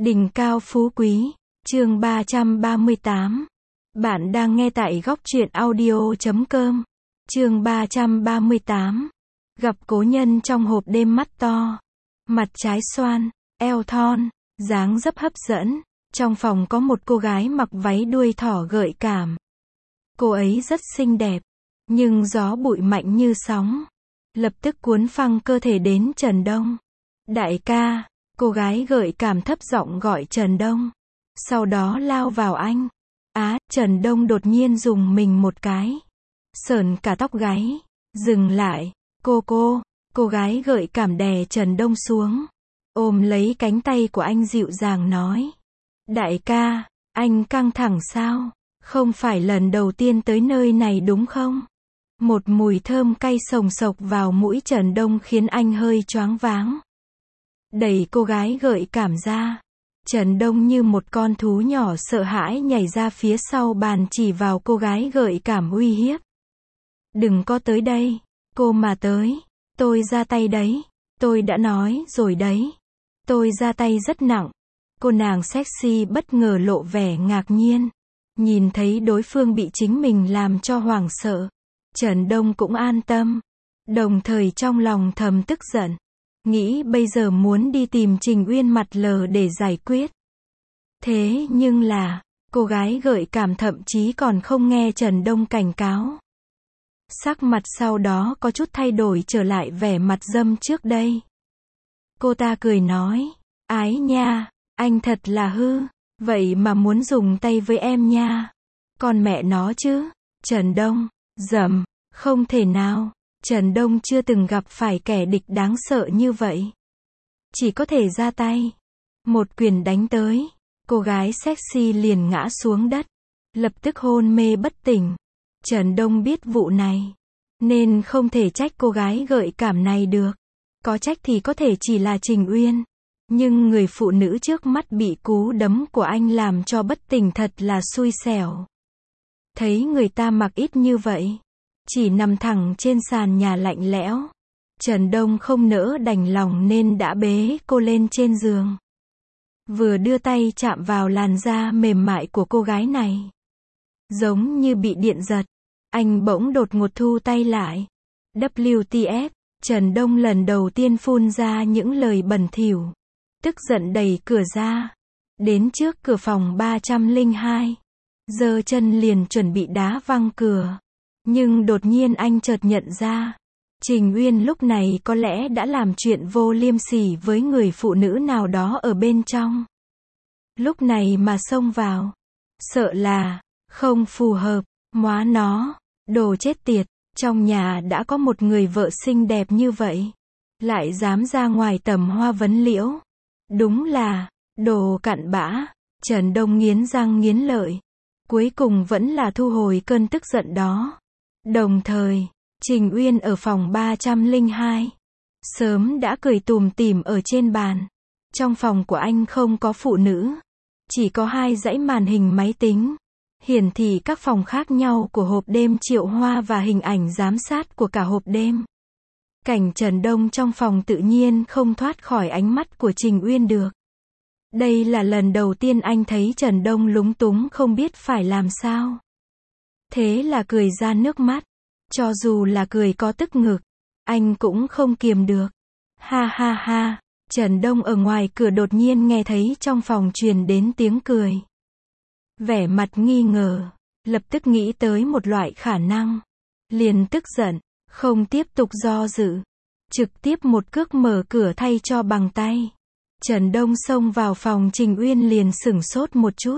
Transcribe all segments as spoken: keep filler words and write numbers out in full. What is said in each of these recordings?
Đỉnh cao phú quý, chương ba trăm ba mươi tám. Bạn đang nghe tại góc truyện audio chấm com. Chương ba trăm ba mươi tám. Gặp cố nhân trong hộp đêm, mắt to, mặt trái xoan, eo thon, dáng dấp hấp dẫn. Trong phòng có một cô gái mặc váy đuôi thỏ gợi cảm. Cô ấy rất xinh đẹp, nhưng gió bụi mạnh như sóng, lập tức cuốn phăng cơ thể đến Trần Đông. Đại ca, cô gái gợi cảm thấp giọng gọi Trần Đông, sau đó lao vào anh. Á, Trần Đông đột nhiên dùng mình một cái, sởn cả tóc gáy. Dừng lại, cô cô, cô gái gợi cảm đè Trần Đông xuống, ôm lấy cánh tay của anh dịu dàng nói. Đại ca, anh căng thẳng sao? Không phải lần đầu tiên tới nơi này đúng không? Một mùi thơm cay sồng sộc vào mũi Trần Đông khiến anh hơi choáng váng. Đẩy cô gái gợi cảm ra, Trần Đông như một con thú nhỏ sợ hãi nhảy ra phía sau bàn, chỉ vào cô gái gợi cảm uy hiếp. Đừng có tới đây, cô mà tới, tôi ra tay đấy, tôi đã nói rồi đấy, tôi ra tay rất nặng. Cô nàng sexy bất ngờ lộ vẻ ngạc nhiên, nhìn thấy đối phương bị chính mình làm cho hoảng sợ, Trần Đông cũng an tâm, đồng thời trong lòng thầm tức giận, nghĩ bây giờ muốn đi tìm Trình Uyên mặt lờ để giải quyết. Thế nhưng là, cô gái gợi cảm thậm chí còn không nghe Trần Đông cảnh cáo. Sắc mặt sau đó có chút thay đổi trở lại vẻ mặt dâm trước đây. Cô ta cười nói, ái nha, anh thật là hư, vậy mà muốn dùng tay với em nha. Còn mẹ nó chứ, Trần Đông, dầm, không thể nào. Trần Đông chưa từng gặp phải kẻ địch đáng sợ như vậy. Chỉ có thể ra tay. Một quyền đánh tới, cô gái sexy liền ngã xuống đất, lập tức hôn mê bất tỉnh. Trần Đông biết vụ này, nên không thể trách cô gái gợi cảm này được. Có trách thì có thể chỉ là Trình Uyên. Nhưng người phụ nữ trước mắt bị cú đấm của anh làm cho bất tỉnh thật là xui xẻo. Thấy người ta mặc ít như vậy, chỉ nằm thẳng trên sàn nhà lạnh lẽo, Trần Đông không nỡ đành lòng nên đã bế cô lên trên giường. Vừa đưa tay chạm vào làn da mềm mại của cô gái này, giống như bị điện giật, anh bỗng đột ngột thu tay lại. vê kép ép, Trần Đông lần đầu tiên phun ra những lời bẩn thỉu, tức giận đẩy cửa ra, đến trước cửa phòng ba trăm lẻ hai, giơ chân liền chuẩn bị đá văng cửa. Nhưng đột nhiên anh chợt nhận ra, Trình Uyên lúc này có lẽ đã làm chuyện vô liêm sỉ với người phụ nữ nào đó ở bên trong. Lúc này mà xông vào, sợ là không phù hợp. Móa nó, đồ chết tiệt, trong nhà đã có một người vợ xinh đẹp như vậy, lại dám ra ngoài tầm hoa vấn liễu. Đúng là đồ cặn bã. Trần Đông nghiến răng nghiến lợi, cuối cùng vẫn là thu hồi cơn tức giận đó. Đồng thời, Trình Uyên ở phòng ba trăm lẻ hai, sớm đã cười tủm tỉm ở trên bàn. Trong phòng của anh không có phụ nữ, chỉ có hai dãy màn hình máy tính, hiển thị các phòng khác nhau của hộp đêm Triệu Hoa và hình ảnh giám sát của cả hộp đêm. Cảnh Trần Đông trong phòng tự nhiên không thoát khỏi ánh mắt của Trình Uyên được. Đây là lần đầu tiên anh thấy Trần Đông lúng túng không biết phải làm sao. Thế là cười ra nước mắt. Cho dù là cười có tức ngực, anh cũng không kiềm được. Ha ha ha, Trần Đông ở ngoài cửa đột nhiên nghe thấy trong phòng truyền đến tiếng cười. Vẻ mặt nghi ngờ, lập tức nghĩ tới một loại khả năng. Liền tức giận, không tiếp tục do dự, trực tiếp một cước mở cửa thay cho bằng tay. Trần Đông xông vào phòng Trình Uyên liền sửng sốt một chút.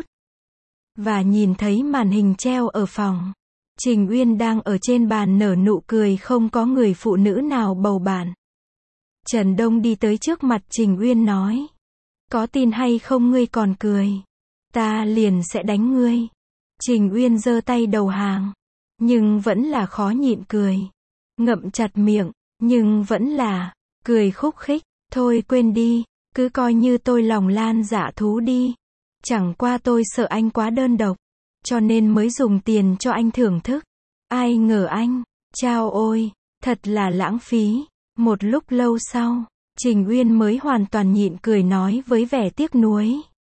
Và nhìn thấy màn hình treo ở phòng. Trình Uyên đang ở trên bàn nở nụ cười, không có người phụ nữ nào bầu bạn. Trần Đông đi tới trước mặt Trình Uyên nói. Có tin hay không ngươi còn cười, ta liền sẽ đánh ngươi. Trình Uyên giơ tay đầu hàng, nhưng vẫn là khó nhịn cười. Ngậm chặt miệng, nhưng vẫn là cười khúc khích. Thôi quên đi, cứ coi như tôi lòng lan dạ thú đi. Chẳng qua tôi sợ anh quá đơn độc, cho nên mới dùng tiền cho anh thưởng thức. Ai ngờ anh, chao ôi, thật là lãng phí. Một lúc lâu sau, Trình Uyên mới hoàn toàn nhịn cười nói với vẻ tiếc nuối.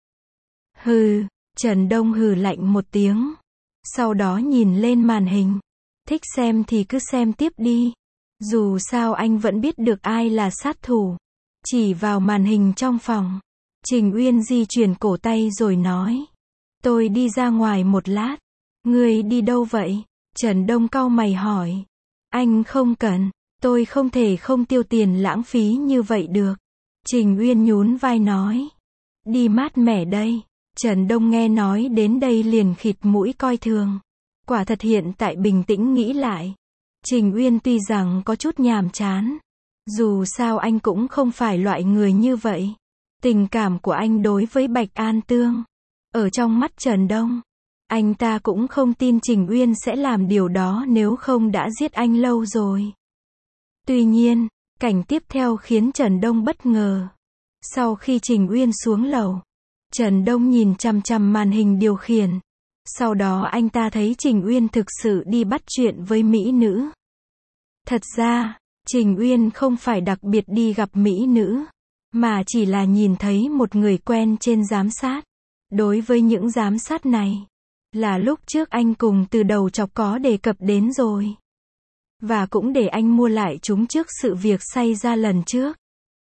Hừ, Trần Đông hừ lạnh một tiếng. Sau đó nhìn lên màn hình. Thích xem thì cứ xem tiếp đi. Dù sao anh vẫn biết được ai là sát thủ. Chỉ vào màn hình trong phòng. Trình Uyên di chuyển cổ tay rồi nói. Tôi đi ra ngoài một lát. Người đi đâu vậy? Trần Đông cau mày hỏi. Anh không cần. Tôi không thể không tiêu tiền lãng phí như vậy được. Trình Uyên nhún vai nói. Đi mát mẻ đây. Trần Đông nghe nói đến đây liền khịt mũi coi thường. Quả thật hiện tại bình tĩnh nghĩ lại. Trình Uyên tuy rằng có chút nhàm chán. Dù sao anh cũng không phải loại người như vậy. Tình cảm của anh đối với Bạch An Tương. Ở trong mắt Trần Đông. Anh ta cũng không tin Trình Uyên sẽ làm điều đó nếu không đã giết anh lâu rồi. Tuy nhiên, cảnh tiếp theo khiến Trần Đông bất ngờ. Sau khi Trình Uyên xuống lầu, Trần Đông nhìn chằm chằm màn hình điều khiển. Sau đó anh ta thấy Trình Uyên thực sự đi bắt chuyện với mỹ nữ. Thật ra, Trình Uyên không phải đặc biệt đi gặp mỹ nữ, mà chỉ là nhìn thấy một người quen trên giám sát. Đối với những giám sát này, là lúc trước anh cùng Từ Đầu Chọc có đề cập đến rồi. Và cũng để anh mua lại chúng trước sự việc xảy ra lần trước.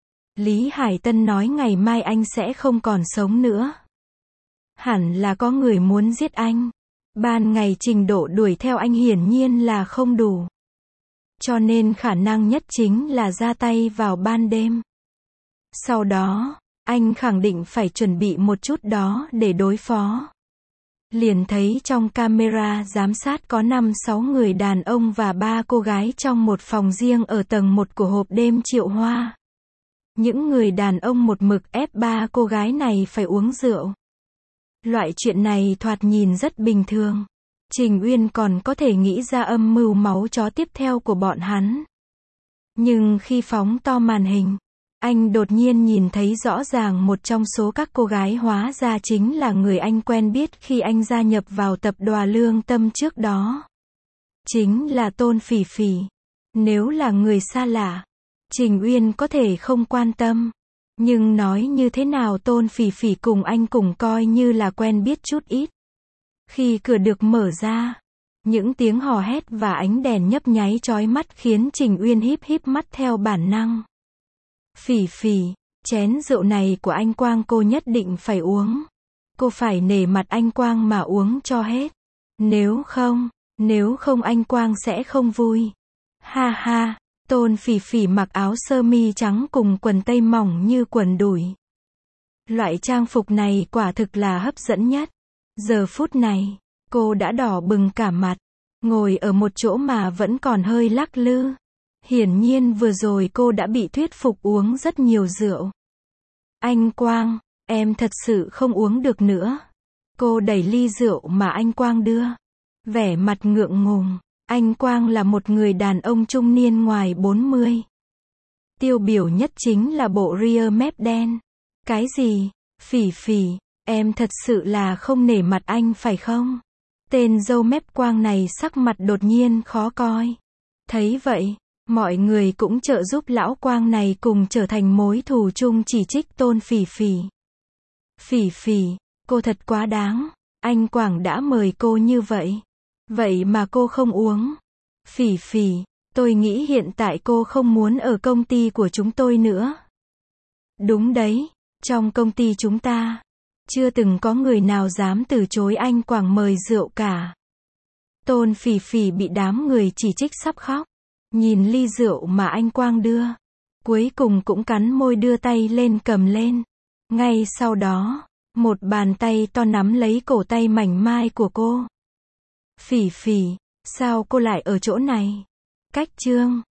Lý Hải Tân nói ngày mai anh sẽ không còn sống nữa. Hẳn là có người muốn giết anh. Ban ngày trình độ đuổi theo anh hiển nhiên là không đủ. Cho nên khả năng nhất chính là ra tay vào ban đêm. Sau đó, anh khẳng định phải chuẩn bị một chút đó để đối phó. Liền thấy trong camera giám sát có năm sáu người đàn ông và ba cô gái trong một phòng riêng ở tầng một của hộp đêm Triệu Hoa. Những người đàn ông một mực ép ba cô gái này phải uống rượu. Loại chuyện này thoạt nhìn rất bình thường. Trình Uyên còn có thể nghĩ ra âm mưu máu chó tiếp theo của bọn hắn. Nhưng khi phóng to màn hình, anh đột nhiên nhìn thấy rõ ràng một trong số các cô gái hóa ra chính là người anh quen biết khi anh gia nhập vào tập đoàn Lương Tâm trước đó. Chính là Tôn Phỉ Phỉ. Nếu là người xa lạ, Trình Uyên có thể không quan tâm. Nhưng nói như thế nào Tôn Phỉ Phỉ cùng anh cùng coi như là quen biết chút ít. Khi cửa được mở ra, những tiếng hò hét và ánh đèn nhấp nháy chói mắt khiến Trình Uyên híp híp mắt theo bản năng. Phỉ Phỉ, chén rượu này của anh Quang cô nhất định phải uống. Cô phải nể mặt anh Quang mà uống cho hết. Nếu không, nếu không anh Quang sẽ không vui. Ha ha, Tôn Phỉ Phỉ mặc áo sơ mi trắng cùng quần tây mỏng như quần đùi. Loại trang phục này quả thực là hấp dẫn nhất. Giờ phút này, cô đã đỏ bừng cả mặt, ngồi ở một chỗ mà vẫn còn hơi lắc lư. Hiển nhiên vừa rồi cô đã bị thuyết phục uống rất nhiều rượu. Anh Quang, em thật sự không uống được nữa. Cô đẩy ly rượu mà anh Quang đưa. Vẻ mặt ngượng ngùng. Anh Quang là một người đàn ông trung niên ngoài bốn mươi. Tiêu biểu nhất chính là bộ ria mép đen. Cái gì? Phỉ Phỉ, em thật sự là không nể mặt anh phải không? Tên râu mép Quang này sắc mặt đột nhiên khó coi. Thấy vậy, mọi người cũng trợ giúp lão Quang này cùng trở thành mối thù chung chỉ trích Tôn Phỉ Phỉ. Phỉ Phỉ, cô thật quá đáng. Anh Quang đã mời cô như vậy. Vậy mà cô không uống. Phỉ Phỉ, tôi nghĩ hiện tại cô không muốn ở công ty của chúng tôi nữa. Đúng đấy, trong công ty chúng ta, chưa từng có người nào dám từ chối anh Quang mời rượu cả. Tôn Phỉ Phỉ bị đám người chỉ trích sắp khóc. Nhìn ly rượu mà anh Quang đưa. Cuối cùng cũng cắn môi đưa tay lên cầm lên. Ngay sau đó, một bàn tay to nắm lấy cổ tay mảnh mai của cô. Phỉ Phỉ, sao cô lại ở chỗ này? Cách Trương,